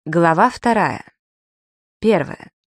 Глава 2. 1.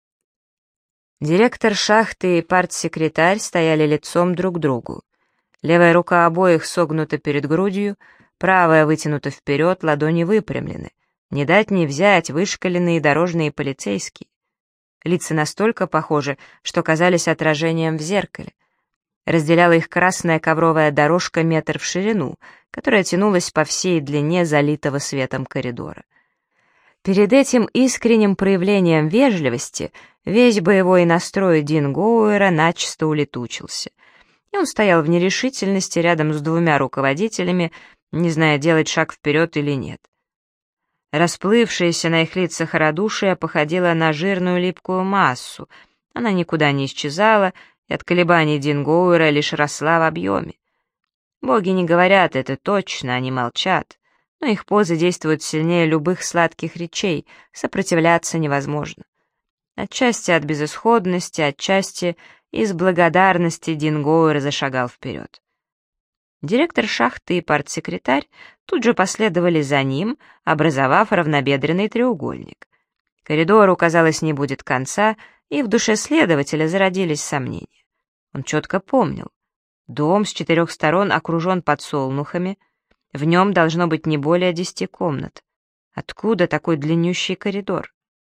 Директор шахты и партсекретарь стояли лицом друг к другу. Левая рука обоих согнута перед грудью, правая вытянута вперед, ладони выпрямлены. Не дать не взять вышкаленные дорожные полицейские. Лица настолько похожи, что казались отражением в зеркале. Разделяла их красная ковровая дорожка метр в ширину, которая тянулась по всей длине залитого светом коридора. Перед этим искренним проявлением вежливости весь боевой настрой Дингоуэра начисто улетучился, и он стоял в нерешительности рядом с двумя руководителями, не зная, делать шаг вперед или нет. Расплывшаяся на их лицах радушие походила на жирную липкую массу, она никуда не исчезала, и от колебаний Дингоуэра лишь росла в объеме. Боги не говорят это точно, они молчат. Но их позы действуют сильнее любых сладких речей, сопротивляться невозможно. Отчасти от безысходности, отчасти из благодарности Дингоуэр зашагал вперед. Директор шахты и партсекретарь тут же последовали за ним, образовав равнобедренный треугольник. Коридору, казалось, не будет конца, и в душе следователя зародились сомнения. Он четко помнил. Дом с 4 сторон окружен подсолнухами, в нем должно быть не более 10 комнат. Откуда такой длиннющий коридор?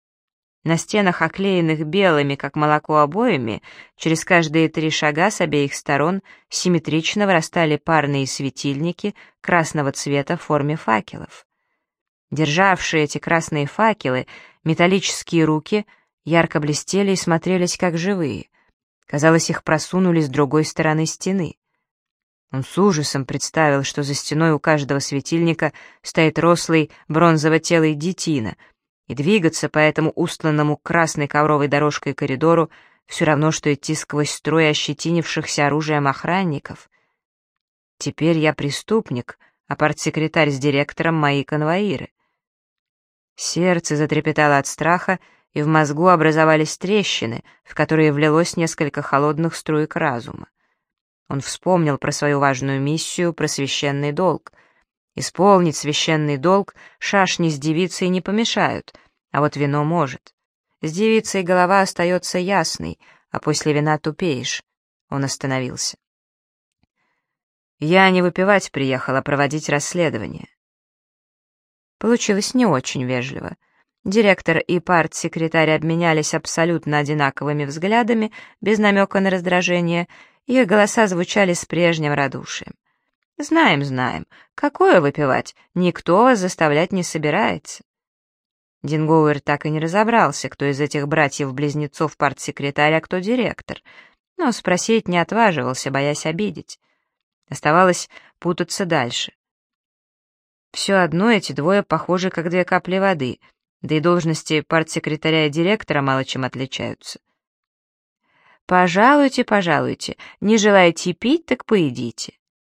На стенах, оклеенных белыми, как молоко, обоями, через каждые 3 шага с обеих сторон симметрично вырастали парные светильники красного цвета в форме факелов. Державшие эти красные факелы, металлические руки ярко блестели и смотрелись как живые. Казалось, их просунули с другой стороны стены. Он с ужасом представил, что за стеной у каждого светильника стоит рослый бронзово-телый детина, и двигаться по этому устланному красной ковровой дорожкой коридору все равно, что идти сквозь строй ощетинившихся оружием охранников. Теперь я преступник, а партсекретарь с директором мои конвоиры. Сердце затрепетало от страха, и в мозгу образовались трещины, в которые влилось несколько холодных струек разума. Он вспомнил про свою важную миссию, про священный долг. Исполнить священный долг шашни с девицей не помешают, а вот вино может. С девицей голова остается ясной, а после вина тупеешь. Он остановился. Я не выпивать приехал, а проводить расследование. Получилось не очень вежливо. Директор и партсекретарь обменялись абсолютно одинаковыми взглядами, без намека на раздражение. Их голоса звучали с прежним радушием. «Знаем, знаем. Какое выпивать? Никто вас заставлять не собирается». Дингоуэр так и не разобрался, кто из этих братьев-близнецов партсекретарь, а кто директор, но спросить не отваживался, боясь обидеть. Оставалось путаться дальше. Все одно эти двое похожи, как 2 капли воды, да и должности партсекретаря и директора мало чем отличаются. «Пожалуйте, пожалуйте, не желаете пить, так поедите».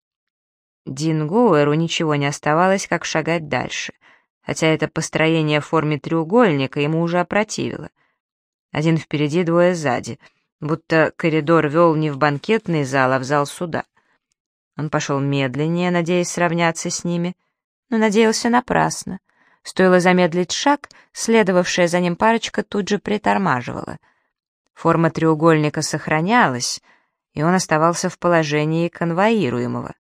Дингоуэру ничего не оставалось, как шагать дальше, хотя это построение в форме треугольника ему уже опротивило. Один впереди, 2 сзади, будто коридор вел не в банкетный зал, а в зал суда. Он пошел медленнее, надеясь сравняться с ними, но надеялся напрасно. Стоило замедлить шаг, следовавшая за ним парочка тут же притормаживала. Форма треугольника сохранялась, и он оставался в положении конвоируемого.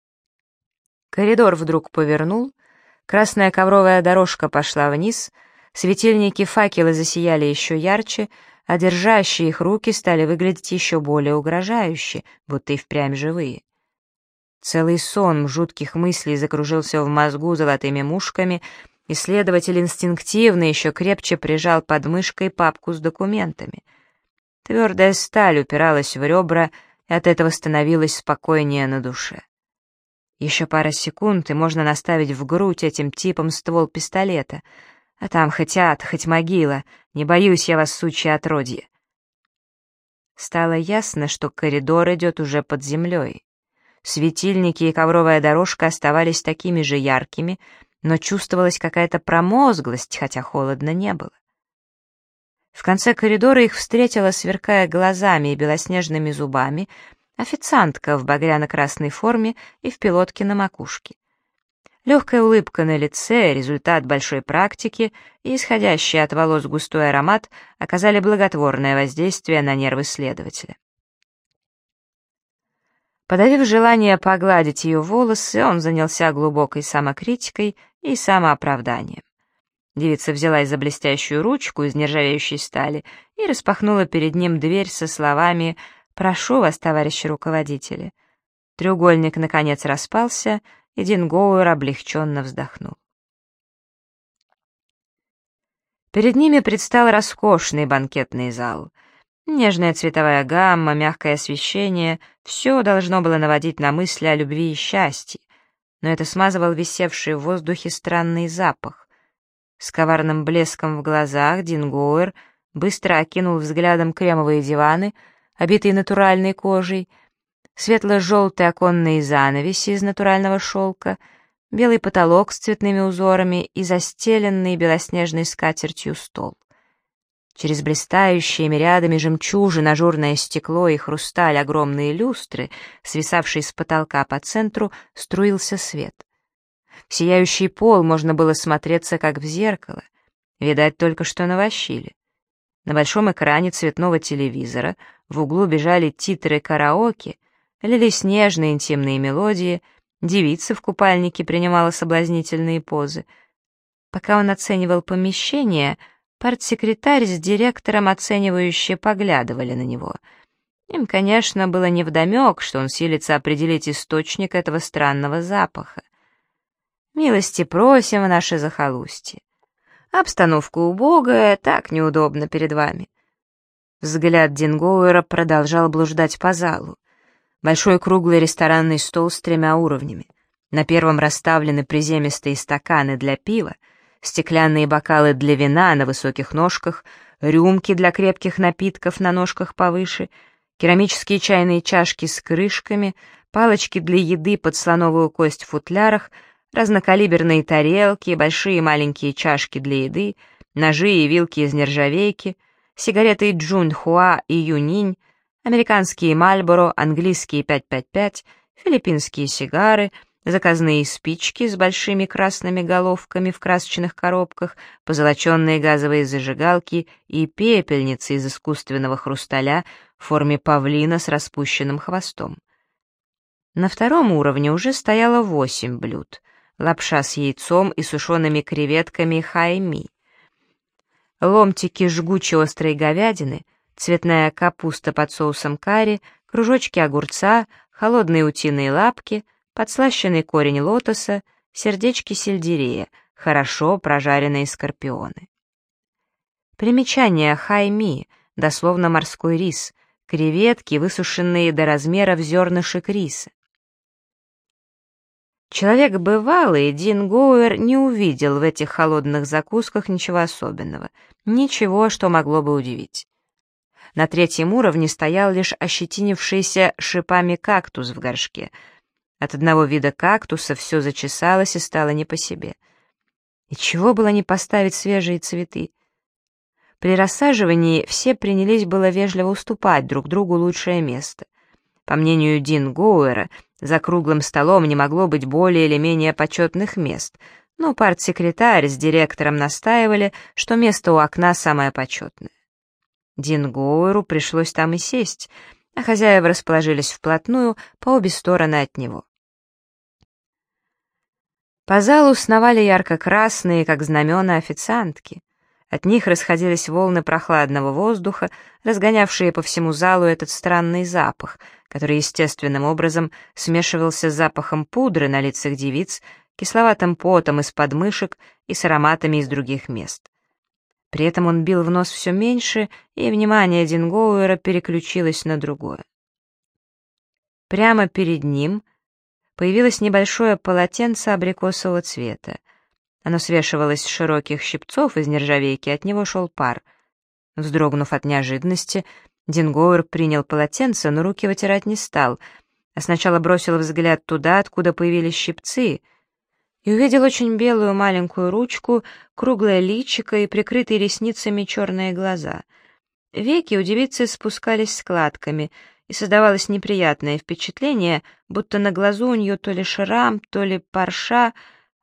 Коридор вдруг повернул, красная ковровая дорожка пошла вниз, светильники факелы засияли еще ярче, а держащие их руки стали выглядеть еще более угрожающе, будто и впрямь живые. Целый сон жутких мыслей закружился в мозгу золотыми мушками, и следователь инстинктивно еще крепче прижал под мышкой папку с документами. Твердая сталь упиралась в ребра, и от этого становилось спокойнее на душе. Еще пара секунд, и можно наставить в грудь этим типом ствол пистолета. А там хоть ад, хоть могила, не боюсь я вас, сучье отродье. Стало ясно, что коридор идет уже под землей. Светильники и ковровая дорожка оставались такими же яркими, но чувствовалась какая-то промозглость, хотя холодно не было. В конце коридора их встретила, сверкая глазами и белоснежными зубами, официантка в багряно-красной форме и в пилотке на макушке. Легкая улыбка на лице, результат большой практики и исходящий от волос густой аромат оказали благотворное воздействие на нервы следователя. Подавив желание погладить ее волосы, он занялся глубокой самокритикой и самооправданием. Девица взялась за блестящую ручку из нержавеющей стали и распахнула перед ним дверь со словами «Прошу вас, товарищи руководители». Треугольник, наконец, распался, и Дингоуэр облегченно вздохнул. Перед ними предстал роскошный банкетный зал. Нежная цветовая гамма, мягкое освещение — все должно было наводить на мысли о любви и счастье, но это смазывал висевший в воздухе странный запах. С коварным блеском в глазах Дингоуэр быстро окинул взглядом кремовые диваны, обитые натуральной кожей, светло-желтые оконные занавеси из натурального шелка, белый потолок с цветными узорами и застеленный белоснежной скатертью стол. Через блистающие рядами жемчужин, ажурное стекло и хрусталь огромные люстры, свисавшие с потолка по центру, струился свет. В сияющий пол можно было смотреться, как в зеркало. Видать, только что навощили. На большом экране цветного телевизора в углу бежали титры караоке, лились нежные интимные мелодии, девица в купальнике принимала соблазнительные позы. Пока он оценивал помещение, партсекретарь с директором оценивающе поглядывали на него. Им, конечно, было невдомек, что он силится определить источник этого странного запаха. «Милости просим в наше захолустье. Обстановка убогая, так неудобно перед вами». Взгляд Дингоуэра продолжал блуждать по залу. Большой круглый ресторанный стол с 3 уровнями. На первом расставлены приземистые стаканы для пива, стеклянные бокалы для вина на высоких ножках, рюмки для крепких напитков на ножках повыше, керамические чайные чашки с крышками, палочки для еды под слоновую кость в футлярах, разнокалиберные тарелки, большие и маленькие чашки для еды, ножи и вилки из нержавейки, сигареты Джунхуа и Юнинь, американские Мальборо, английские 555, филиппинские сигары, заказные спички с большими красными головками в красочных коробках, позолоченные газовые зажигалки и пепельницы из искусственного хрусталя в форме павлина с распущенным хвостом. На 2 уровне уже стояло 8 блюд. Лапша с яйцом и сушеными креветками хай-ми, ломтики жгучей острой говядины, цветная капуста под соусом карри, кружочки огурца, холодные утиные лапки, подслащенный корень лотоса, сердечки сельдерея, хорошо прожаренные скорпионы. Примечание хай-ми, дословно морской рис, креветки, высушенные до размеров зернышек риса. Человек бывалый, Дингоуэр не увидел в этих холодных закусках ничего особенного, ничего, что могло бы удивить. На 3 уровне стоял лишь ощетинившийся шипами кактус в горшке. От одного вида кактуса все зачесалось и стало не по себе. И чего было не поставить свежие цветы? При рассаживании все принялись было вежливо уступать друг другу лучшее место. По мнению Дингоуэра, за круглым столом не могло быть более или менее почетных мест, но партсекретарь с директором настаивали, что место у окна самое почетное. Дингоуэру пришлось там и сесть, а хозяева расположились вплотную по обе стороны от него. По залу сновали ярко-красные, как знамена, официантки. От них расходились волны прохладного воздуха, разгонявшие по всему залу этот странный запах, который естественным образом смешивался с запахом пудры на лицах девиц, кисловатым потом из подмышек и с ароматами из других мест. При этом он бил в нос все меньше, и внимание Дингоуэра переключилось на другое. Прямо перед ним появилось небольшое полотенце абрикосового цвета. Оно свешивалось с широких щипцов из нержавейки, от него шел пар. Вздрогнув от неожиданности, Дингоуэр принял полотенце, но руки вытирать не стал, а сначала бросил взгляд туда, откуда появились щипцы, и увидел очень белую маленькую ручку, круглое личико и прикрытые ресницами черные глаза. Веки у девицы спускались складками, и создавалось неприятное впечатление, будто на глазу у нее то ли шрам, то ли парша,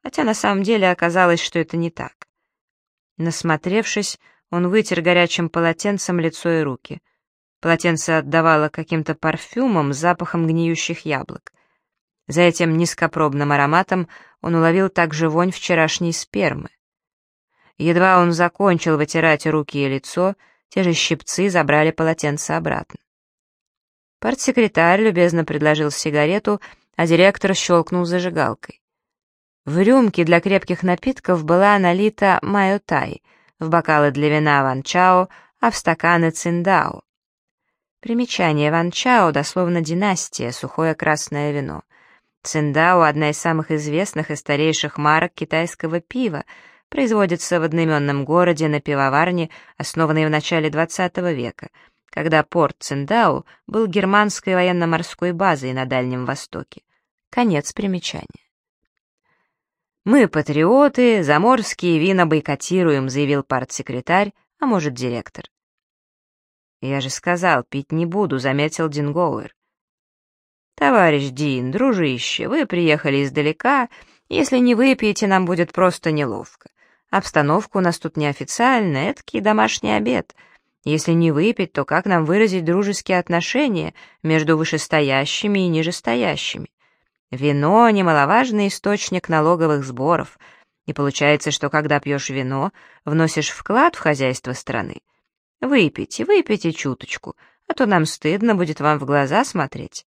хотя на самом деле оказалось, что это не так. Насмотревшись, он вытер горячим полотенцем лицо и руки. Полотенце отдавало каким-то парфюмом с запахом гниющих яблок. За этим низкопробным ароматом он уловил также вонь вчерашней спермы. Едва он закончил вытирать руки и лицо, те же щипцы забрали полотенце обратно. Партсекретарь любезно предложил сигарету, а директор щелкнул зажигалкой. В рюмке для крепких напитков была налита майотай, в бокалы для вина ванчао, а в стаканы циндао. Примечание: ванчао дословно династия, сухое красное вино. Циндао — одна из самых известных и старейших марок китайского пива, производится в одноименном городе на пивоварне, основанной в начале XX века, когда порт Циндао был германской военно-морской базой на Дальнем Востоке. Конец примечания. «Мы, патриоты, заморские вина бойкотируем», — заявил партсекретарь, а может, директор. «Я же сказал, пить не буду», — заметил Дингоуэр. «Товарищ Дин, дружище, вы приехали издалека, если не выпьете, нам будет просто неловко. Обстановка у нас тут неофициальная, этакий домашний обед. Если не выпить, то как нам выразить дружеские отношения между вышестоящими и нижестоящими? Вино — немаловажный источник налоговых сборов, и получается, что когда пьешь вино, вносишь вклад в хозяйство страны. Выпейте, выпейте чуточку, а то нам стыдно будет вам в глаза смотреть».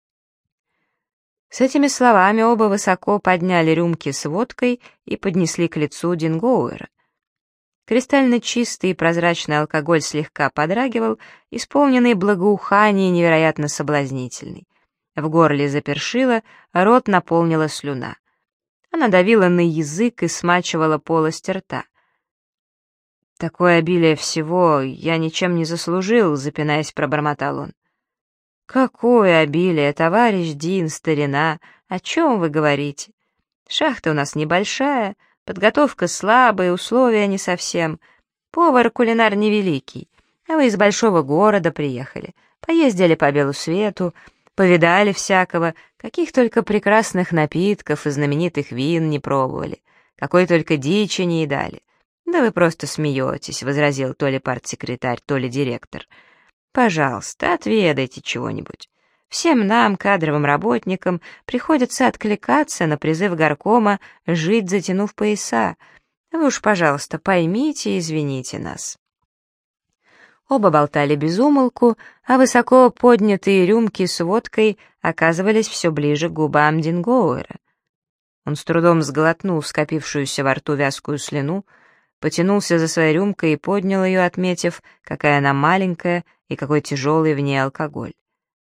С этими словами оба высоко подняли рюмки с водкой и поднесли к лицу Дингоуэра. Кристально чистый и прозрачный алкоголь слегка подрагивал, исполненный благоухания и невероятно соблазнительный. В горле запершило, рот наполнила слюна. Она давила на язык и смачивала полость рта. «Такое обилие всего я ничем не заслужил», — запинаясь, пробормотал он. «Какое обилие, товарищ Дин, старина! О чем вы говорите? Шахта у нас небольшая, подготовка слабая, условия не совсем. Повар-кулинар невеликий, а вы из большого города приехали, поездили по белу свету, повидали всякого, каких только прекрасных напитков и знаменитых вин не пробовали, какой только дичи не едали. Да вы просто смеетесь», — возразил то ли партсекретарь, то ли директор. «Пожалуйста, отведайте чего-нибудь. Всем нам, кадровым работникам, приходится откликаться на призыв горкома жить, затянув пояса. Вы уж, пожалуйста, поймите и извините нас». Оба болтали без умолку, а высоко поднятые рюмки с водкой оказывались все ближе к губам Дингоуэра. Он с трудом сглотнул скопившуюся во рту вязкую слюну, потянулся за своей рюмкой и поднял ее, отметив, какая она маленькая и какой тяжелый в ней алкоголь.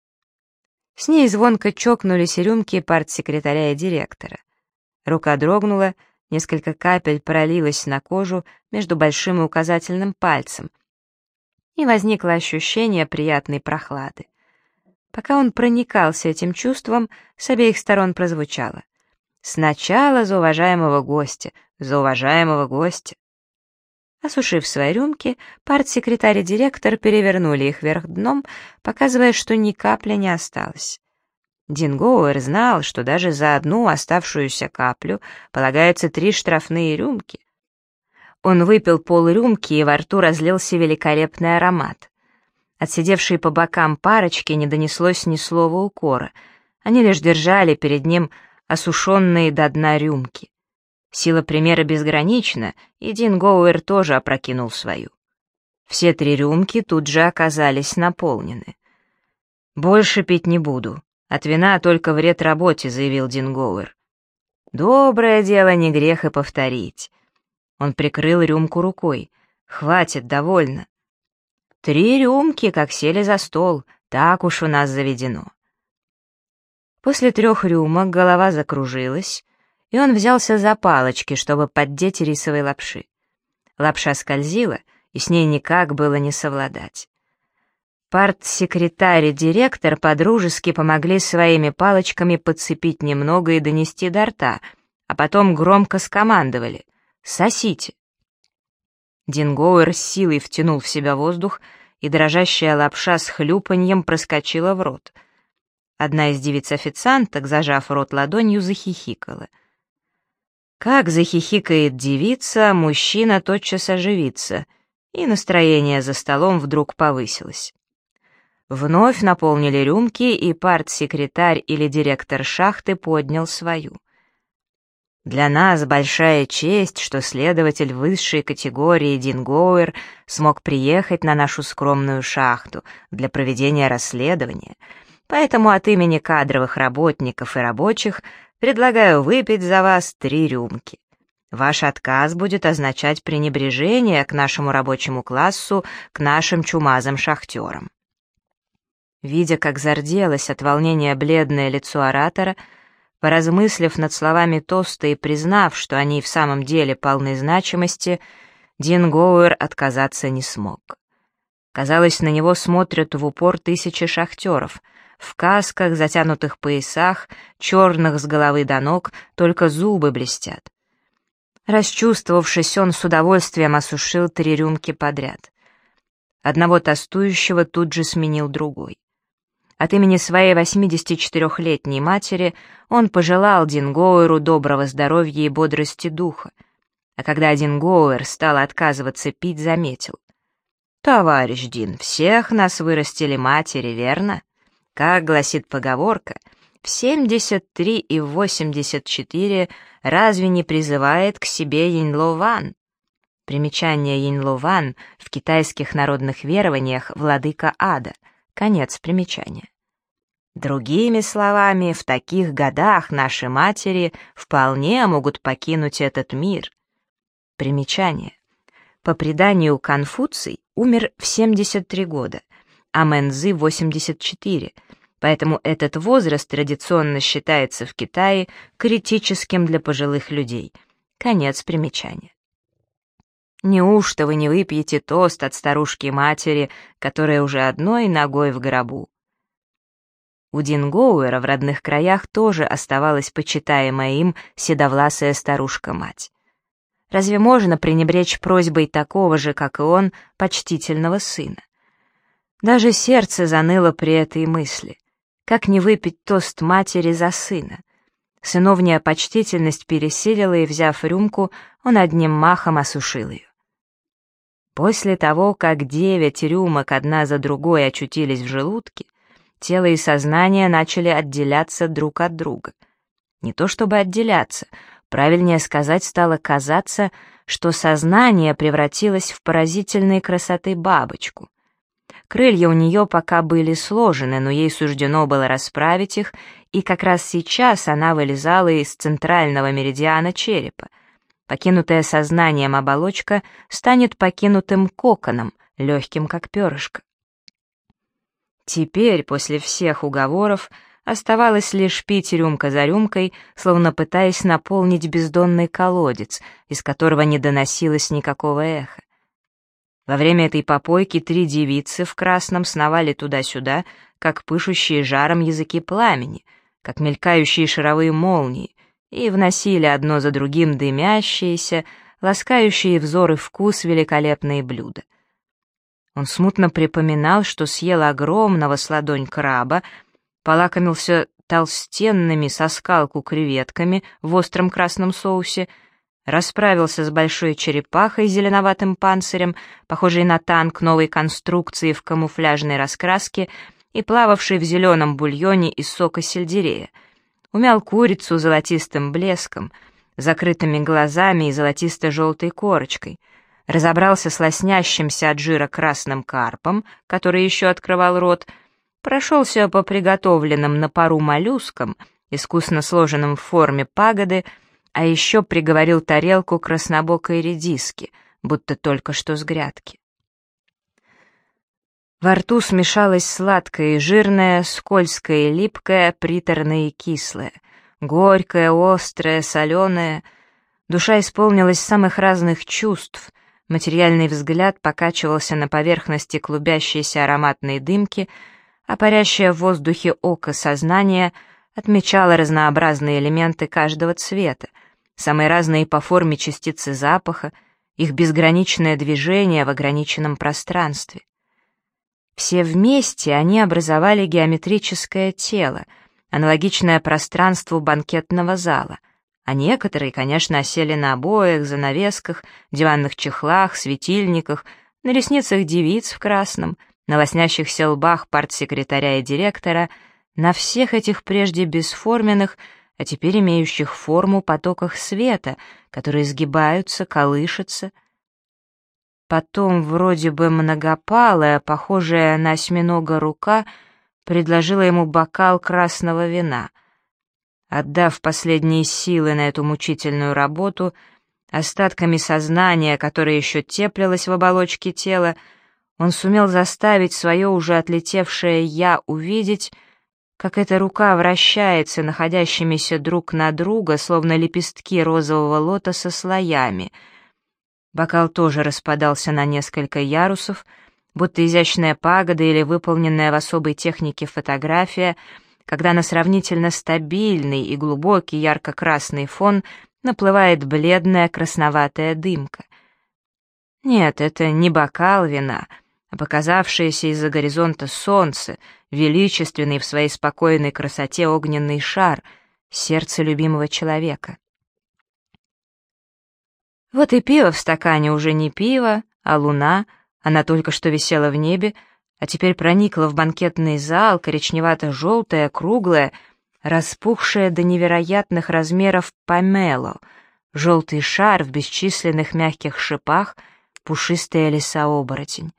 С ней звонко чокнулись рюмки партсекретаря и директора. Рука дрогнула, несколько капель пролилось на кожу между большим и указательным пальцем, и возникло ощущение приятной прохлады. Пока он проникался этим чувством, с обеих сторон прозвучало: «Сначала за уважаемого гостя, за уважаемого гостя». Осушив свои рюмки, партсекретарь и директор перевернули их вверх дном, показывая, что ни капли не осталось. Дингоуэр знал, что даже за одну оставшуюся каплю полагается 3 штрафные рюмки. Он выпил полрюмки, и во рту разлился великолепный аромат. От сидевшей по бокам парочки не донеслось ни слова укора. Они лишь держали перед ним осушенные до дна рюмки. Сила примера безгранична, и Дингоуэр тоже опрокинул свою. Все 3 рюмки тут же оказались наполнены. «Больше пить не буду. От вина только вред работе», — заявил Дингоуэр. «Доброе дело, не грех и повторить». Он прикрыл рюмку рукой. «Хватит, довольно. 3 рюмки, как сели за стол, так уж у нас заведено». После 3 рюмок голова закружилась, и он взялся за палочки, чтобы поддеть рисовой лапши. Лапша скользила, и с ней никак было не совладать. Партсекретарь и директор подружески помогли своими палочками подцепить немного и донести до рта, а потом громко скомандовали: «Сосите». Дингоуэр с силой втянул в себя воздух, и дрожащая лапша с хлюпаньем проскочила в рот. Одна из девиц-официанток, зажав рот ладонью, захихикала. Как захихикает девица, мужчина тотчас оживится, и настроение за столом вдруг повысилось. Вновь наполнили рюмки, и партсекретарь или директор шахты поднял свою. Для нас большая честь, что следователь высшей категории Дингоуэр смог приехать на нашу скромную шахту для проведения расследования, поэтому от имени кадровых работников и рабочих предлагаю выпить за вас 3 рюмки. Ваш отказ будет означать пренебрежение к нашему рабочему классу, к нашим чумазым шахтерам. Видя, как зарделось от волнения бледное лицо оратора, поразмыслив над словами тоста и признав, что они в самом деле полны значимости, Дингоуэр отказаться не смог. Казалось, на него смотрят в упор 1000 шахтеров, в касках, затянутых поясах, черных с головы до ног, только зубы блестят. Расчувствовавшись, он с удовольствием осушил 3 рюмки подряд. Одного тостующего тут же сменил другой. От имени своей 84-летней матери он пожелал Дингоуэру доброго здоровья и бодрости духа, а когда Дингоуэр стал отказываться пить, заметил: «Товарищ Дин, всех нас вырастили матери, верно? Как гласит поговорка, в 73 и в 84 разве не призывает к себе Йинло-Ван?» Примечание Йинло-Ван в китайских народных верованиях владыка ада. Конец примечания. Другими словами, в таких годах наши матери вполне могут покинуть этот мир. Примечание. По преданию, Конфуций умер в 73 года, а Мэнцзы — в 84, поэтому этот возраст традиционно считается в Китае критическим для пожилых людей. Конец примечания. Неужто вы не выпьете тост от старушки-матери, которая уже одной ногой в гробу? У Дингоуэра в родных краях тоже оставалась почитаемая им седовласая старушка-мать. Разве можно пренебречь просьбой такого же, как и он, почтительного сына? Даже сердце заныло при этой мысли. Как не выпить тост матери за сына? Сыновняя почтительность пересилила, и, взяв рюмку, он одним махом осушил ее. После того, как 9 рюмок одна за другой очутились в желудке, тело и сознание начали отделяться друг от друга. Не то чтобы отделяться, правильнее сказать, стало казаться, что сознание превратилось в поразительной красоты бабочку. Крылья у нее пока были сложены, но ей суждено было расправить их, и как раз сейчас она вылезала из центрального меридиана черепа. Покинутая сознанием оболочка станет покинутым коконом, легким как перышко. Теперь, после всех уговоров, оставалось лишь пить рюмка за рюмкой, словно пытаясь наполнить бездонный колодец, из которого не доносилось никакого эха. Во время этой попойки 3 девицы в красном сновали туда-сюда, как пышущие жаром языки пламени, как мелькающие шаровые молнии, и вносили одно за другим дымящиеся, ласкающие взор и вкус великолепные блюда. Он смутно припоминал, что съел огромного с ладонь краба, полакомился толстенными со скалку креветками в остром красном соусе, расправился с большой черепахой с зеленоватым панцирем, похожей на танк новой конструкции в камуфляжной раскраске и плававшей в зеленом бульоне из сока сельдерея, умял курицу золотистым блеском, закрытыми глазами и золотисто-желтой корочкой, разобрался с лоснящимся от жира красным карпом, который еще открывал рот, прошелся по приготовленным на пару моллюскам, искусно сложенным в форме пагоды, а еще приговорил тарелку краснобокой редиски, будто только что с грядки. Во рту смешалось сладкое и жирное, скользкое и липкое, приторное и кислое, горькое, острое, соленое. Душа исполнилась самых разных чувств, материальный взгляд покачивался на поверхности клубящейся ароматной дымки, а парящее в воздухе око сознания отмечало разнообразные элементы каждого цвета, самые разные по форме частицы запаха, их безграничное движение в ограниченном пространстве. Все вместе они образовали геометрическое тело, аналогичное пространству банкетного зала, а некоторые, конечно, осели на обоях, занавесках, диванных чехлах, светильниках, на ресницах девиц в красном, на лоснящихся лбах партсекретаря и директора, на всех этих прежде бесформенных, а теперь имеющих форму потоках света, которые сгибаются, колышутся. Потом вроде бы многопалая, похожая на осьминога рука, предложила ему бокал красного вина. Отдав последние силы на эту мучительную работу, остатками сознания, которое еще теплилось в оболочке тела, он сумел заставить свое уже отлетевшее «я» увидеть, как эта рука вращается находящимися друг на друга, словно лепестки розового лотоса, слоями. Бокал тоже распадался на несколько ярусов, будто изящная пагода или выполненная в особой технике фотография, когда на сравнительно стабильный и глубокий ярко-красный фон наплывает бледная красноватая дымка. Нет, это не бокал вина, а показавшееся из-за горизонта солнце, величественный в своей спокойной красоте огненный шар, сердце любимого человека. Вот и пиво в стакане уже не пиво, а луна, она только что висела в небе, а теперь проникла в банкетный зал, коричневато-желтая, круглая, распухшая до невероятных размеров помело, желтый шар в бесчисленных мягких шипах, пушистая лиса-оборотень.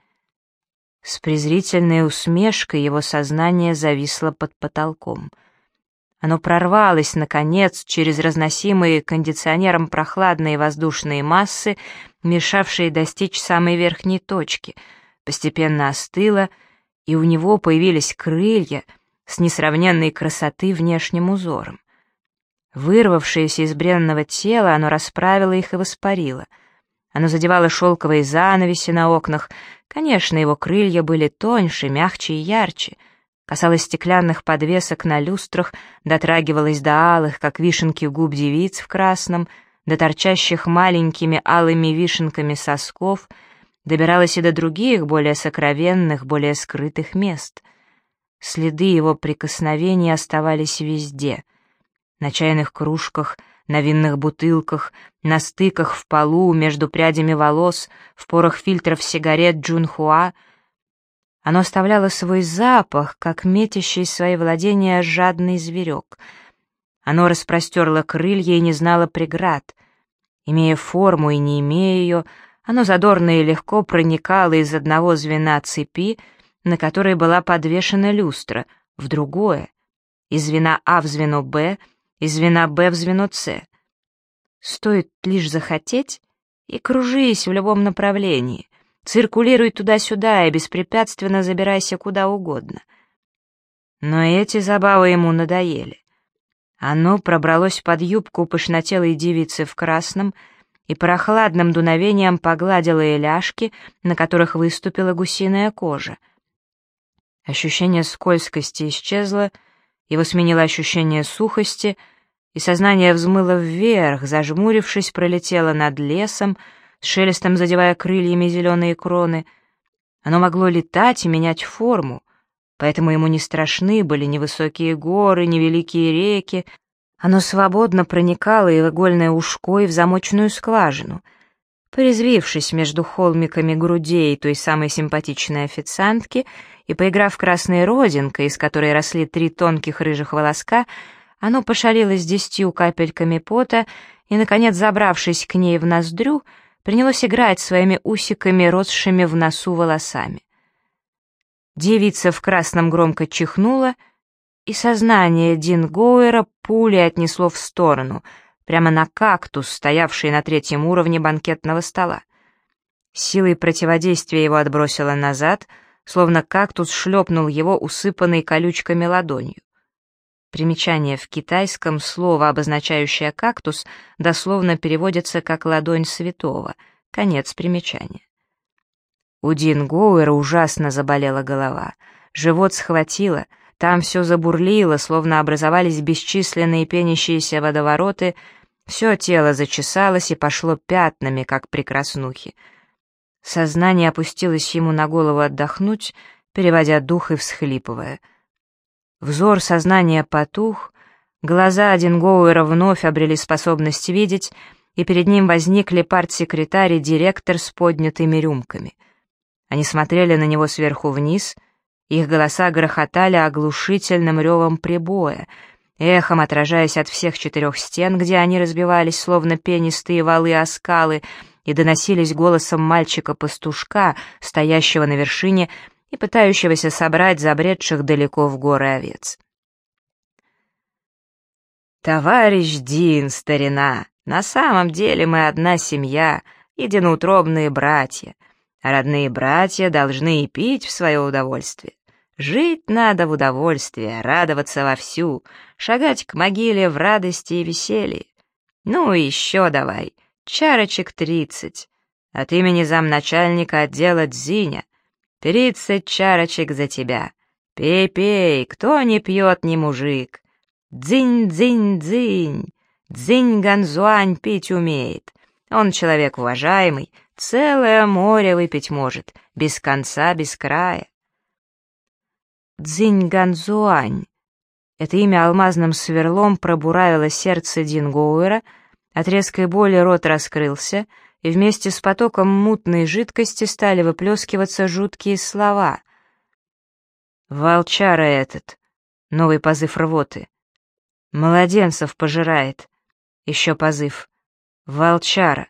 С презрительной усмешкой его сознание зависло под потолком. Оно прорвалось, наконец, через разносимые кондиционером прохладные воздушные массы, мешавшие достичь самой верхней точки, постепенно остыло, и у него появились крылья с несравненной красоты внешним узором. Вырвавшееся из бренного тела, оно расправило их и воспарило. Оно задевало шелковые занавеси на окнах. Конечно, его крылья были тоньше, мягче и ярче. Касалось стеклянных подвесок на люстрах, дотрагивалось до алых, как вишенки губ девиц в красном, до торчащих маленькими алыми вишенками сосков, добиралось и до других, более сокровенных, более скрытых мест. Следы его прикосновений оставались везде. На чайных кружках, на винных бутылках, на стыках в полу, между прядями волос, в порах фильтров сигарет Джунхуа. Оно оставляло свой запах, как метящий свои владения жадный зверек. Оно распростерло крылья и не знало преград. Имея форму и не имея ее, оно задорно и легко проникало из одного звена цепи, на которой была подвешена люстра, в другое, из звена А в звено Б, из звена Б в звено С. Стоит лишь захотеть, и кружись в любом направлении, циркулируй туда-сюда и беспрепятственно забирайся куда угодно. Но эти забавы ему надоели. Оно пробралось под юбку пышнотелой девицы в красном и прохладным дуновением погладило и ляжки, на которых выступила гусиная кожа. Ощущение скользкости исчезло, его сменило ощущение сухости, и сознание взмыло вверх, зажмурившись, пролетело над лесом, с шелестом задевая крыльями зеленые кроны. Оно могло летать и менять форму, поэтому ему не страшны были ни высокие горы, ни великие реки. Оно свободно проникало и в игольное ушко, и в замочную скважину. Порезвившись между холмиками грудей той самой симпатичной официантки и поиграв красной родинкой, из которой росли 3 тонких рыжих волоска, оно пошалило с 10 капельками пота и, наконец, забравшись к ней в ноздрю, принялось играть своими усиками, росшими в носу волосами. Девица в красном громко чихнула, и сознание Дингоуэра пулей отнесло в сторону, прямо на кактус, стоявший на 3-м уровне банкетного стола. Силой противодействия его отбросило назад, словно кактус шлепнул его усыпанной колючками ладонью. Примечание: в китайском слово, обозначающее кактус, дословно переводится как «ладонь святого». Конец примечания. У Дингоуэра ужасно заболела голова. Живот схватило, там все забурлило, словно образовались бесчисленные пенящиеся водовороты, все тело зачесалось и пошло пятнами, как при краснухе. Сознание опустилось ему на голову отдохнуть, переводя дух и всхлипывая. Взор сознания потух, Глаза Дингоуэра вновь обрели способность видеть, и перед ним возникли партсекретарь и директор с поднятыми рюмками. Они смотрели на него сверху вниз, их голоса грохотали оглушительным ревом прибоя, эхом отражаясь от всех 4 стен, где они разбивались, словно пенистые валы о скалы, и доносились голосом мальчика-пастушка, стоящего на вершине и пытающегося собрать забредших далеко в горы овец. «Товарищ Дин, старина, на самом деле мы одна семья, единоутробные братья, а родные братья должны и пить в свое удовольствие. Жить надо в удовольствие, радоваться вовсю, шагать к могиле в радости и веселье. Ну и еще давай, чарочек 30. От имени замначальника отдела Дзиня. 30 чарочек за тебя. Пей, пей, кто не пьет, не мужик. Дзинь, дзинь, дзинь. Дзинь Ганзуань пить умеет. Он человек уважаемый, целое море выпить может, без конца, без края. Дзинь Ганзуань. Это имя алмазным сверлом пробуравило сердце Дингоуэра, от резкой боли рот раскрылся, и вместе с потоком мутной жидкости стали выплескиваться жуткие слова. «Волчара этот!» — новый позыв рвоты. «Младенцев пожирает!» — еще позыв. «Волчара!»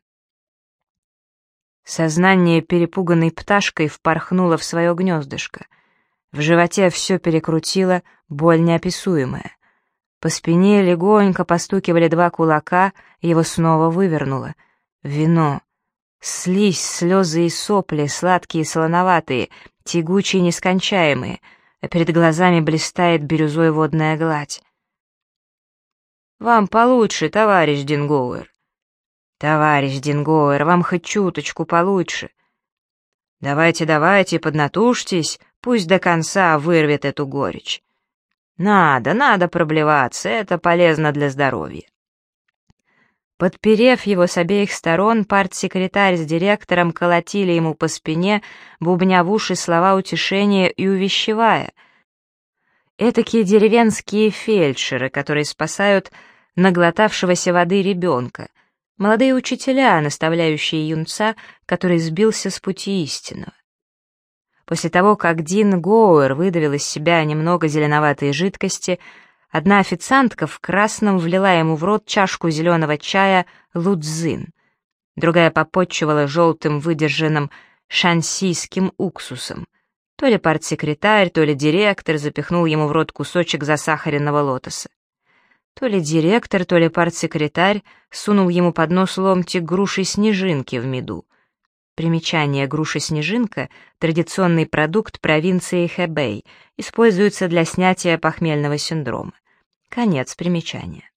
Сознание перепуганной пташкой впорхнуло в свое гнездышко. В животе все перекрутило, боль неописуемая. По спине легонько постукивали 2 кулака, его снова вывернуло. Вино. Слизь, слезы и сопли, сладкие и солоноватые, тягучие и нескончаемые, а перед глазами блистает бирюзой водная гладь. «Вам получше, товарищ Дингоуэр». «Товарищ Дингоуэр, вам хоть чуточку получше». «Давайте, давайте, поднатужьтесь, пусть до конца вырвет эту горечь». Надо проблеваться, это полезно для здоровья». Подперев его с обеих сторон, партсекретарь с директором колотили ему по спине, бубня в уши слова утешения и увещевая. Этакие деревенские фельдшеры, которые спасают наглотавшегося воды ребенка, молодые учителя, наставляющие юнца, который сбился с пути истинного. После того, как Дин Гоуэр выдавил из себя немного зеленоватой жидкости, одна официантка в красном влила ему в рот чашку зеленого чая лудзин, другая попотчевала желтым выдержанным шансийским уксусом. То ли партсекретарь, то ли директор запихнул ему в рот кусочек засахаренного лотоса. То ли директор, то ли партсекретарь сунул ему под нос ломтик груши-снежинки в меду. Примечание: груша-снежинка — традиционный продукт провинции Хэбэй, используется для снятия похмельного синдрома. Конец примечания.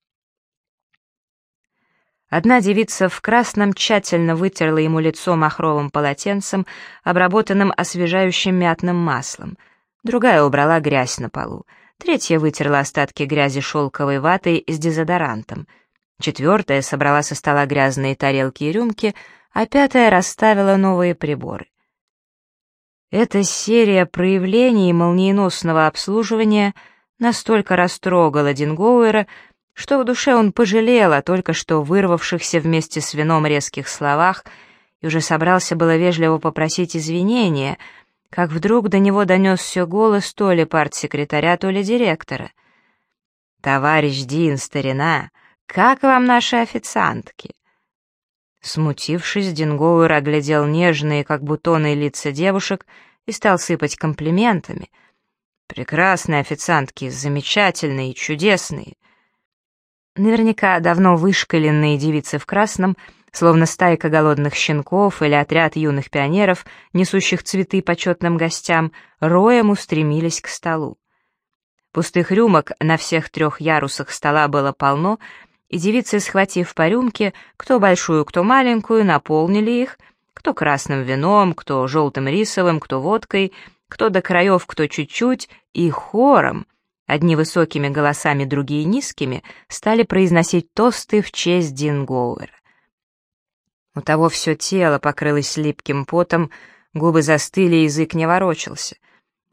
Одна девица в красном тщательно вытерла ему лицо махровым полотенцем, обработанным освежающим мятным маслом. Другая убрала грязь на полу. Третья вытерла остатки грязи шелковой ватой с дезодорантом. Четвертая собрала со стола грязные тарелки и рюмки, а пятая расставила новые приборы. Эта серия проявлений молниеносного обслуживания настолько растрогала Дингоуэра, что в душе он пожалел о только что вырвавшихся вместе с вином резких словах и уже собрался было вежливо попросить извинения, как вдруг до него донесся голос то ли партсекретаря, то ли директора. «Товарищ Дин, старина, как вам наши официантки?» Смутившись, Дингоуэр оглядел нежные, как бутоны, лица девушек и стал сыпать комплиментами. «Прекрасные официантки, замечательные, чудесные». Наверняка давно вышкаленные девицы в красном, словно стайка голодных щенков или отряд юных пионеров, несущих цветы почетным гостям, роем устремились к столу. Пустых рюмок на всех 3 ярусах стола было полно, и девицы, схватив по рюмке, кто большую, кто маленькую, наполнили их, кто красным вином, кто желтым рисовым, кто водкой, кто до краев, кто чуть-чуть, и хором, одни высокими голосами, другие низкими, стали произносить тосты в честь Дингоуэра. У того все тело покрылось липким потом, губы застыли, язык не ворочался.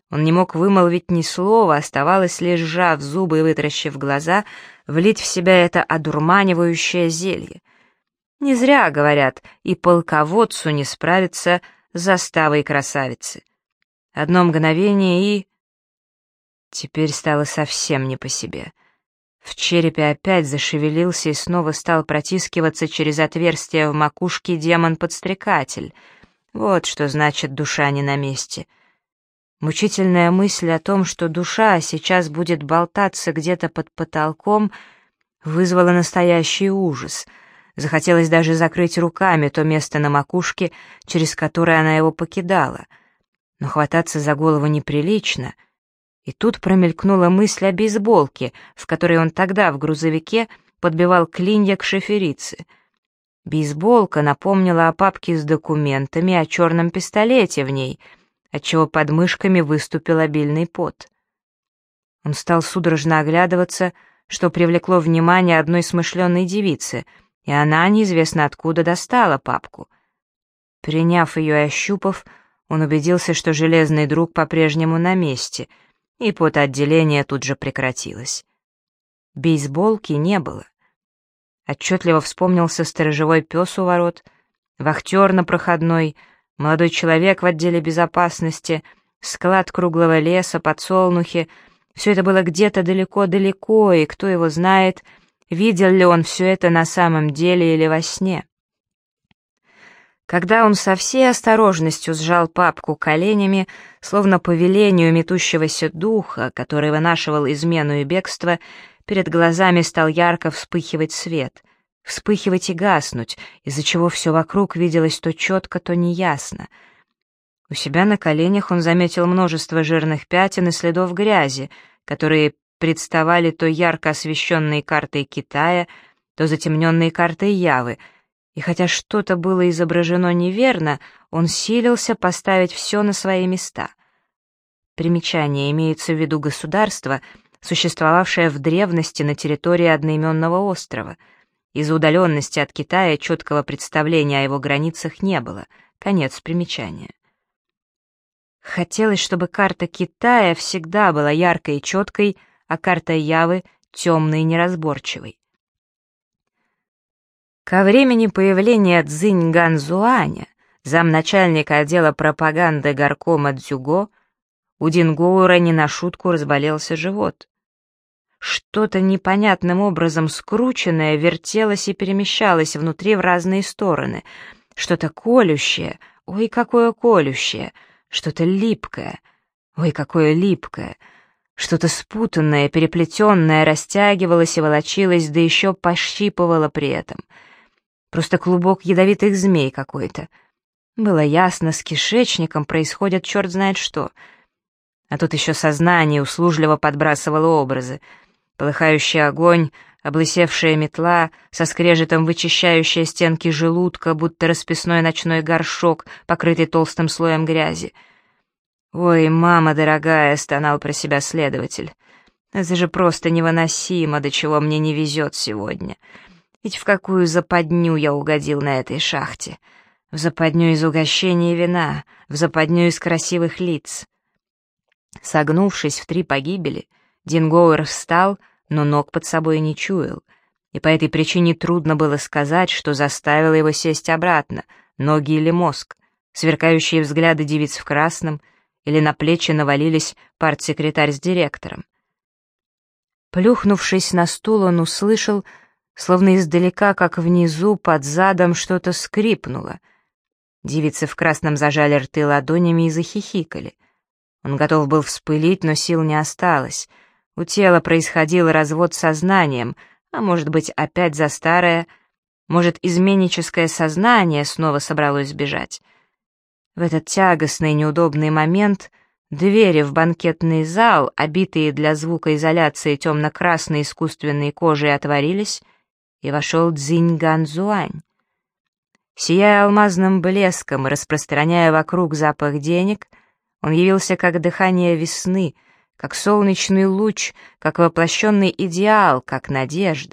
Он не мог вымолвить ни слова, оставалось лишь, сжав зубы и вытаращив глаза, влить в себя это одурманивающее зелье. Не зря, говорят, и полководцу не справиться с заставой красавицы. Одно мгновение и... Теперь стало совсем не по себе. В черепе опять зашевелился и снова стал протискиваться через отверстие в макушке демон-подстрекатель. Вот что значит душа не на месте. Мучительная мысль о том, что душа сейчас будет болтаться где-то под потолком, вызвала настоящий ужас. Захотелось даже закрыть руками то место на макушке, через которое она его покидала. Но хвататься за голову неприлично. И тут промелькнула мысль о бейсболке, в которой он тогда в грузовике подбивал клинья к шоферице. Бейсболка напомнила о папке с документами, о черном пистолете в ней — отчего под мышками выступил обильный пот. Он стал судорожно оглядываться, что привлекло внимание одной смышленой девицы, и она неизвестно откуда достала папку. Приняв ее и ощупав, он убедился, что железный друг по-прежнему на месте, и потоотделение тут же прекратилось. Бейсболки не было. Отчетливо вспомнился сторожевой пес у ворот, вахтер на проходной, молодой человек в отделе безопасности, склад круглого леса, подсолнухи. Все это было где-то далеко-далеко, и кто его знает, видел ли он все это на самом деле или во сне. Когда он со всей осторожностью сжал папку коленями, словно по велению метущегося духа, который вынашивал измену и бегство, перед глазами стал ярко вспыхивать свет — вспыхивать и гаснуть, из-за чего все вокруг виделось то четко, то неясно. У себя на коленях он заметил множество жирных пятен и следов грязи, которые представали то ярко освещенной картой Китая, то затемненной картой Явы, и хотя что-то было изображено неверно, он силился поставить все на свои места. Примечание: имеется в виду государство, существовавшее в древности на территории одноименного острова. Из-за удаленности от Китая четкого представления о его границах не было. Конец примечания. Хотелось, чтобы карта Китая всегда была яркой и четкой, а карта Явы — темной и неразборчивой. Ко времени появления Цзинь Ганзуаня, замначальника отдела пропаганды горкома Цзюго, у Дингоура не на шутку разболелся живот. Что-то непонятным образом скрученное вертелось и перемещалось внутри в разные стороны. Что-то колющее, ой, какое колющее, что-то липкое, ой, какое липкое, что-то спутанное, переплетенное растягивалось и волочилось, да еще пощипывало при этом. Просто клубок ядовитых змей какой-то. Было ясно, с кишечником происходит черт знает что. А тут еще сознание услужливо подбрасывало образы. Полыхающий огонь, облысевшая метла, со скрежетом вычищающая стенки желудка, будто расписной ночной горшок, покрытый толстым слоем грязи. «Ой, мама дорогая», — стонал про себя следователь, — «это же просто невыносимо, до чего мне не везет сегодня. Ведь в какую западню я угодил на этой шахте? В западню из угощения вина, в западню из красивых лиц». Согнувшись в 3 погибели, Дингоуэр встал, но ног под собой не чуял, и по этой причине трудно было сказать, что заставило его сесть обратно, ноги или мозг, сверкающие взгляды девиц в красном, или на плечи навалились партсекретарь с директором. Плюхнувшись на стул, он услышал, словно издалека, как внизу, под задом, что-то скрипнуло. Девицы в красном зажали рты ладонями и захихикали. Он готов был вспылить, но сил не осталось. У тела происходил развод сознанием, а может быть, опять за старое, может, изменническое сознание снова собралось сбежать. В этот тягостный неудобный момент двери в банкетный зал, обитые для звукоизоляции темно-красной искусственной кожей, отворились, и вошел Цзинь Ганзуань. Сияя алмазным блеском и распространяя вокруг запах денег, он явился как дыхание весны, как солнечный луч, как воплощенный идеал, как надежда.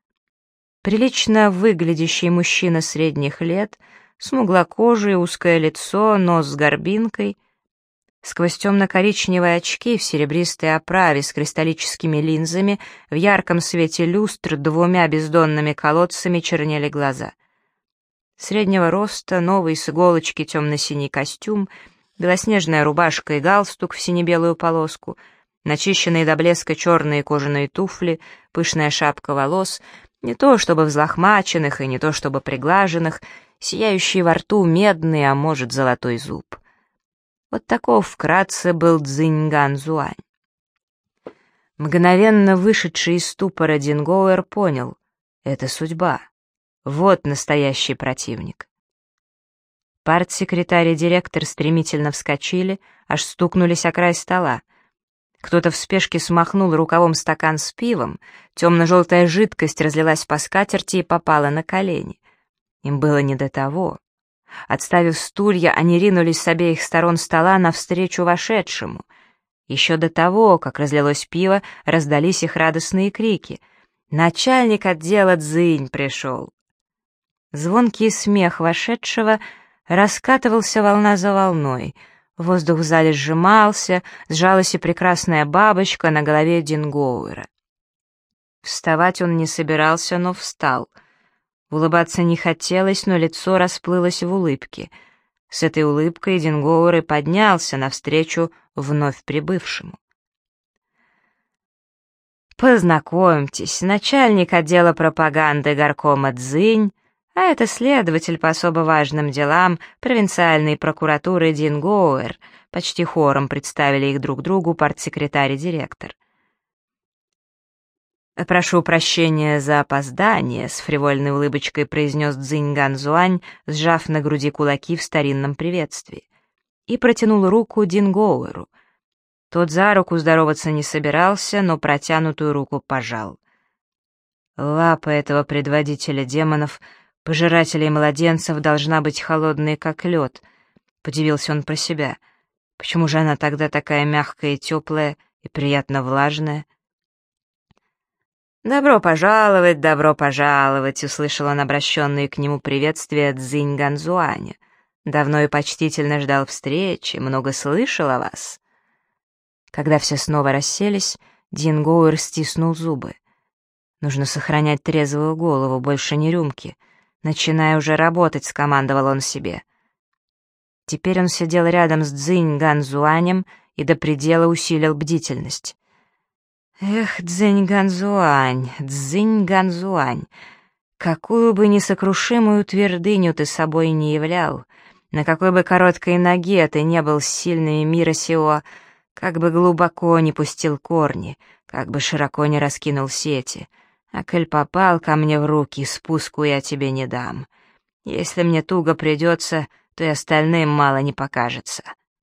Прилично выглядящий мужчина средних лет, смуглокожий, узкое лицо, нос с горбинкой. Сквозь темно-коричневые очки в серебристой оправе с кристаллическими линзами в ярком свете люстр двумя бездонными колодцами чернели глаза. Среднего роста, новый с иголочки темно-синий костюм, белоснежная рубашка и галстук в сине-белую полоску, начищенные до блеска черные кожаные туфли, пышная шапка волос, не то чтобы взлохмаченных и не то чтобы приглаженных, сияющий во рту медный, а может, золотой зуб. Вот таков вкратце был Цзинь Ганцзюань. Мгновенно вышедший из ступора Дингоуэр понял — это судьба. Вот настоящий противник. Партсекретарь и директор стремительно вскочили, аж стукнулись о край стола. Кто-то в спешке смахнул рукавом стакан с пивом, темно-желтая жидкость разлилась по скатерти и попала на колени. Им было не до того. Отставив стулья, они ринулись с обеих сторон стола навстречу вошедшему. Еще до того, как разлилось пиво, раздались их радостные крики. «Начальник отдела Цзинь пришел!» Звонкий смех вошедшего раскатывался волна за волной. Воздух в зале сжимался, сжалась и прекрасная бабочка на голове Дингоуэра. Вставать он не собирался, но встал. Улыбаться не хотелось, но лицо расплылось в улыбке. С этой улыбкой Дингоуэр и поднялся навстречу вновь прибывшему. «Познакомьтесь, начальник отдела пропаганды горкома Цзинь, а это следователь по особо важным делам провинциальной прокуратуры Дингоуэр», почти хором представили их друг другу партсекретарь и директор. «Прошу прощения за опоздание», — с фривольной улыбочкой произнес Цзинь Ганцзюань, сжав на груди кулаки в старинном приветствии, и протянул руку Дингоуэру. Тот за руку здороваться не собирался, но протянутую руку пожал. Лапа этого предводителя демонов, пожирателей младенцев, должна быть холодной, как лед. Подивился он про себя. Почему же она тогда такая мягкая и теплая и приятно влажная? добро пожаловать!» — услышал он обращенные к нему приветствия Цзинь Ганцзюаня. «Давно и почтительно ждал встречи, много слышал о вас». Когда все снова расселись, Дингоуэр стиснул зубы. «Нужно сохранять трезвую голову, больше не рюмки. Начинай уже работать», — скомандовал он себе. Теперь он сидел рядом с Цзинь Ганцзюанем и до предела усилил бдительность. «Эх, Цзинь Ганцзюань, какую бы несокрушимую твердыню ты собой не являл, на какой бы короткой ноге ты не был сильный мира сего, как бы глубоко не пустил корни, как бы широко не раскинул сети, а коль попал ко мне в руки, спуску я тебе не дам. Если мне туго придется, то и остальным мало не покажется».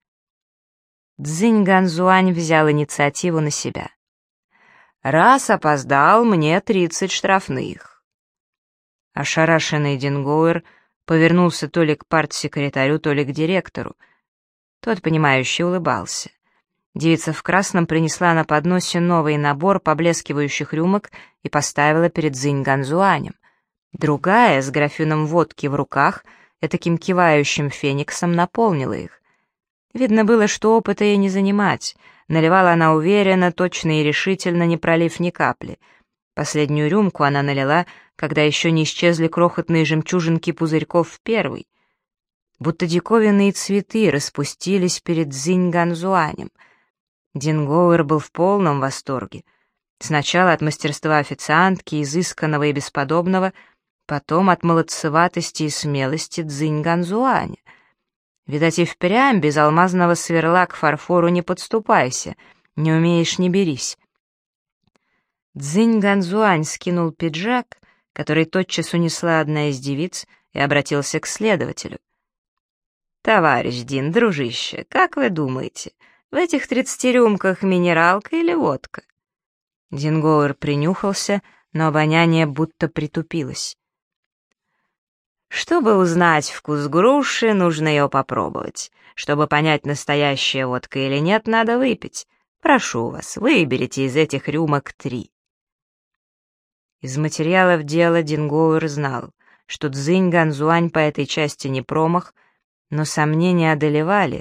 Цзинь Ганцзюань взял инициативу на себя. «Раз опоздал, мне 30 штрафных». Ошарашенный Дингоуэр повернулся то ли к партсекретарю, то ли к директору. Тот, понимающе улыбался. Девица в красном принесла на подносе новый набор поблескивающих рюмок и поставила перед Цзинь Ганцзюанем. Другая, с графином водки в руках, этаким кивающим фениксом наполнила их. Видно было, что опыта ей не занимать. Наливала она уверенно, точно и решительно, не пролив ни капли. Последнюю рюмку она налила, когда еще не исчезли крохотные жемчужинки пузырьков в первый. Будто диковинные цветы распустились перед Цзинь Ганцзюанем. Дингоуэр был в полном восторге. Сначала от мастерства официантки, изысканного и бесподобного, потом от молодцеватости и смелости Цзинь Ганцзюаня. Видать, и впрямь без алмазного сверла к фарфору не подступайся, не умеешь — не берись. Цзинь Ганцзюань скинул пиджак, который тотчас унесла одна из девиц, и обратился к следователю. «Товарищ Дин, дружище, как вы думаете, в этих 30 рюмках минералка или водка?» Дингоуэр принюхался, но обоняние будто притупилось. «Чтобы узнать вкус груши, нужно ее попробовать. Чтобы понять, настоящая водка или нет, надо выпить. Прошу вас, выберите из этих рюмок 3». Из материалов дела Дингоуэр знал, что Цзинь Ганцзюань по этой части не промах, но сомнения одолевали,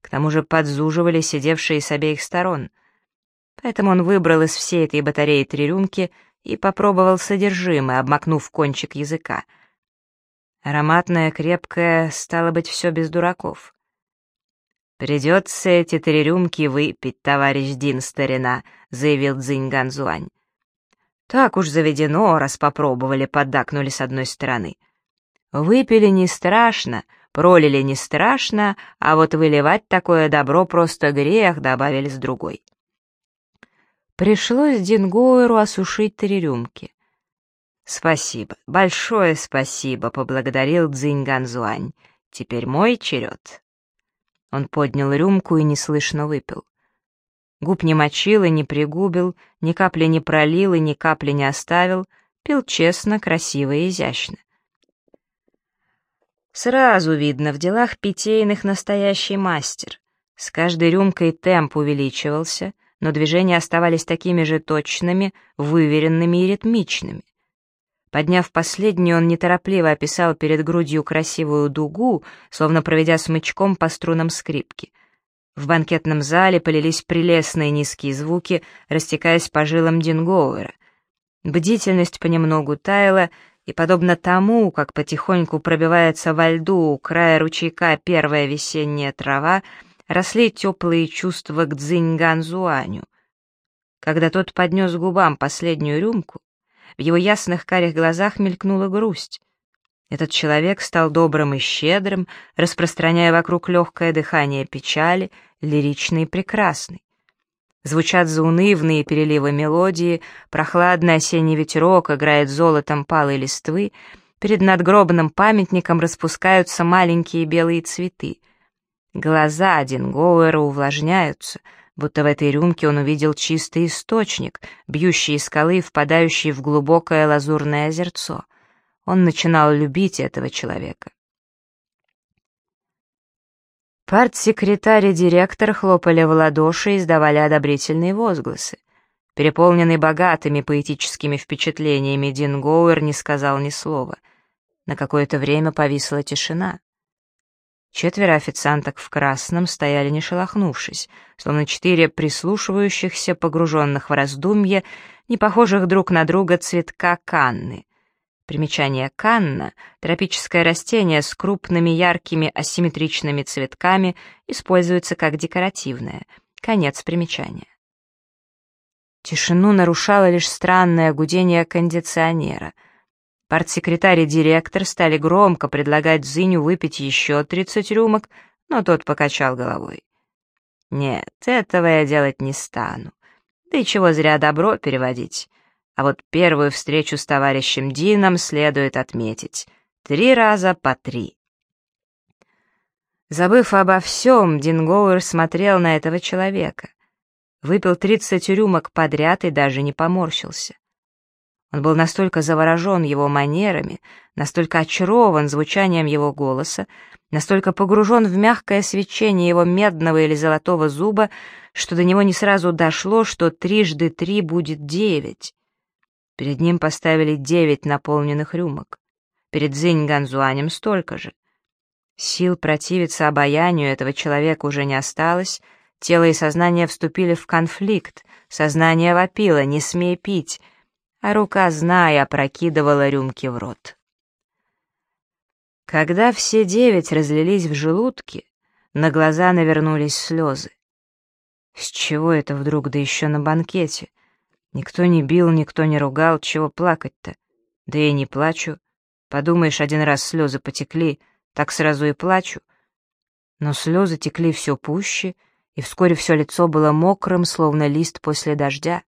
К тому же подзуживали сидевшие с обеих сторон. Поэтому он выбрал из всей этой батареи 3 рюмки и попробовал содержимое, обмакнув кончик языка. Ароматное, крепкое, стало быть, все без дураков. «Придется эти 3 рюмки выпить, товарищ Дин, старина», — заявил Цзинь Ганзуань. «Так уж заведено, раз попробовали», — поддакнули с одной стороны. «Выпили не страшно, пролили не страшно, а вот выливать такое добро просто грех», — добавили с другой. Пришлось Дингоеру осушить 3 рюмки. «Спасибо, большое спасибо», — поблагодарил Цзинь Ганзуань. «Теперь мой черед». Он поднял рюмку и неслышно выпил. Губ не мочил и не пригубил, ни капли не пролил и ни капли не оставил, пил честно, красиво и изящно. Сразу видно, в делах питейных настоящий мастер. С каждой рюмкой темп увеличивался, но движения оставались такими же точными, выверенными и ритмичными. Подняв последнюю, он неторопливо описал перед грудью красивую дугу, словно проведя смычком по струнам скрипки. В банкетном зале полились прелестные низкие звуки, растекаясь по жилам Дингоуэра. Бдительность понемногу таяла, и, подобно тому, как потихоньку пробивается во льду у края ручейка первая весенняя трава, росли теплые чувства к Цзинь Ганзуаню. Когда тот поднес к губам последнюю рюмку, в его ясных карих глазах мелькнула грусть. Этот человек стал добрым и щедрым, распространяя вокруг легкое дыхание печали, лиричный и прекрасный. Звучат заунывные переливы мелодии, прохладный осенний ветерок играет золотом палой листвы, перед надгробным памятником распускаются маленькие белые цветы. Глаза Дингоуэра увлажняются, будто в этой рюмке он увидел чистый источник, бьющий из скалы, впадающий в глубокое лазурное озерцо. Он начинал любить этого человека. Партсекретарь и директор хлопали в ладоши и издавали одобрительные возгласы. Переполненный богатыми поэтическими впечатлениями, Дингоуэр не сказал ни слова. На какое-то время повисла тишина. 4 официанток в красном стояли не шелохнувшись, словно 4 прислушивающихся, погруженных в раздумье, не похожих друг на друга цветка канны. Примечание: канна — тропическое растение с крупными яркими асимметричными цветками, используется как декоративное. Конец примечания. Тишину нарушало лишь странное гудение кондиционера. Партсекретарь и директор стали громко предлагать Цзиню выпить еще 30 рюмок, но тот покачал головой. «Нет, этого я делать не стану. Да и чего зря добро переводить. А вот первую встречу с товарищем Дином следует отметить. 3 раза по 3». Забыв обо всем, Дингоуэр смотрел на этого человека. Выпил 30 рюмок подряд и даже не поморщился. Он был настолько заворожен его манерами, настолько очарован звучанием его голоса, настолько погружен в мягкое свечение его медного или золотого зуба, что до него не сразу дошло, что 3 × 3 будет 9. Перед ним поставили 9 наполненных рюмок. Перед Цзинь Ганзуанем столько же. Сил противиться обаянию этого человека уже не осталось, тело и сознание вступили в конфликт, сознание вопило «не смей пить», а рука, зная, опрокидывала рюмки в рот. Когда все 9 разлились в желудке, на глаза навернулись слезы. С чего это вдруг, да еще на банкете? Никто не бил, никто не ругал, чего плакать-то? Да я не плачу. Подумаешь, один раз слезы потекли, так сразу и плачу. Но слезы текли все пуще, и вскоре все лицо было мокрым, словно лист после дождя.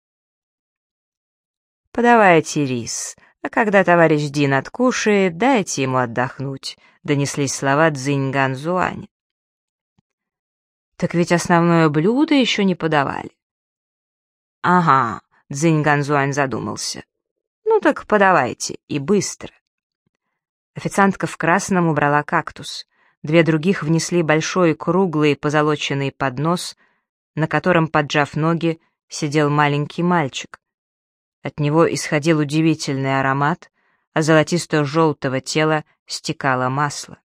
«Подавайте рис, а когда товарищ Дин откушает, дайте ему отдохнуть», — донеслись слова Цзинь Ганзуаня. «Так ведь основное блюдо еще не подавали». «Ага», — Цзинь Ганзуань задумался. «Ну так подавайте, и быстро». Официантка в красном убрала кактус. 2 других внесли большой круглый позолоченный поднос, на котором, поджав ноги, сидел маленький мальчик. От него исходил удивительный аромат, а золотисто-желтого тела стекало масло.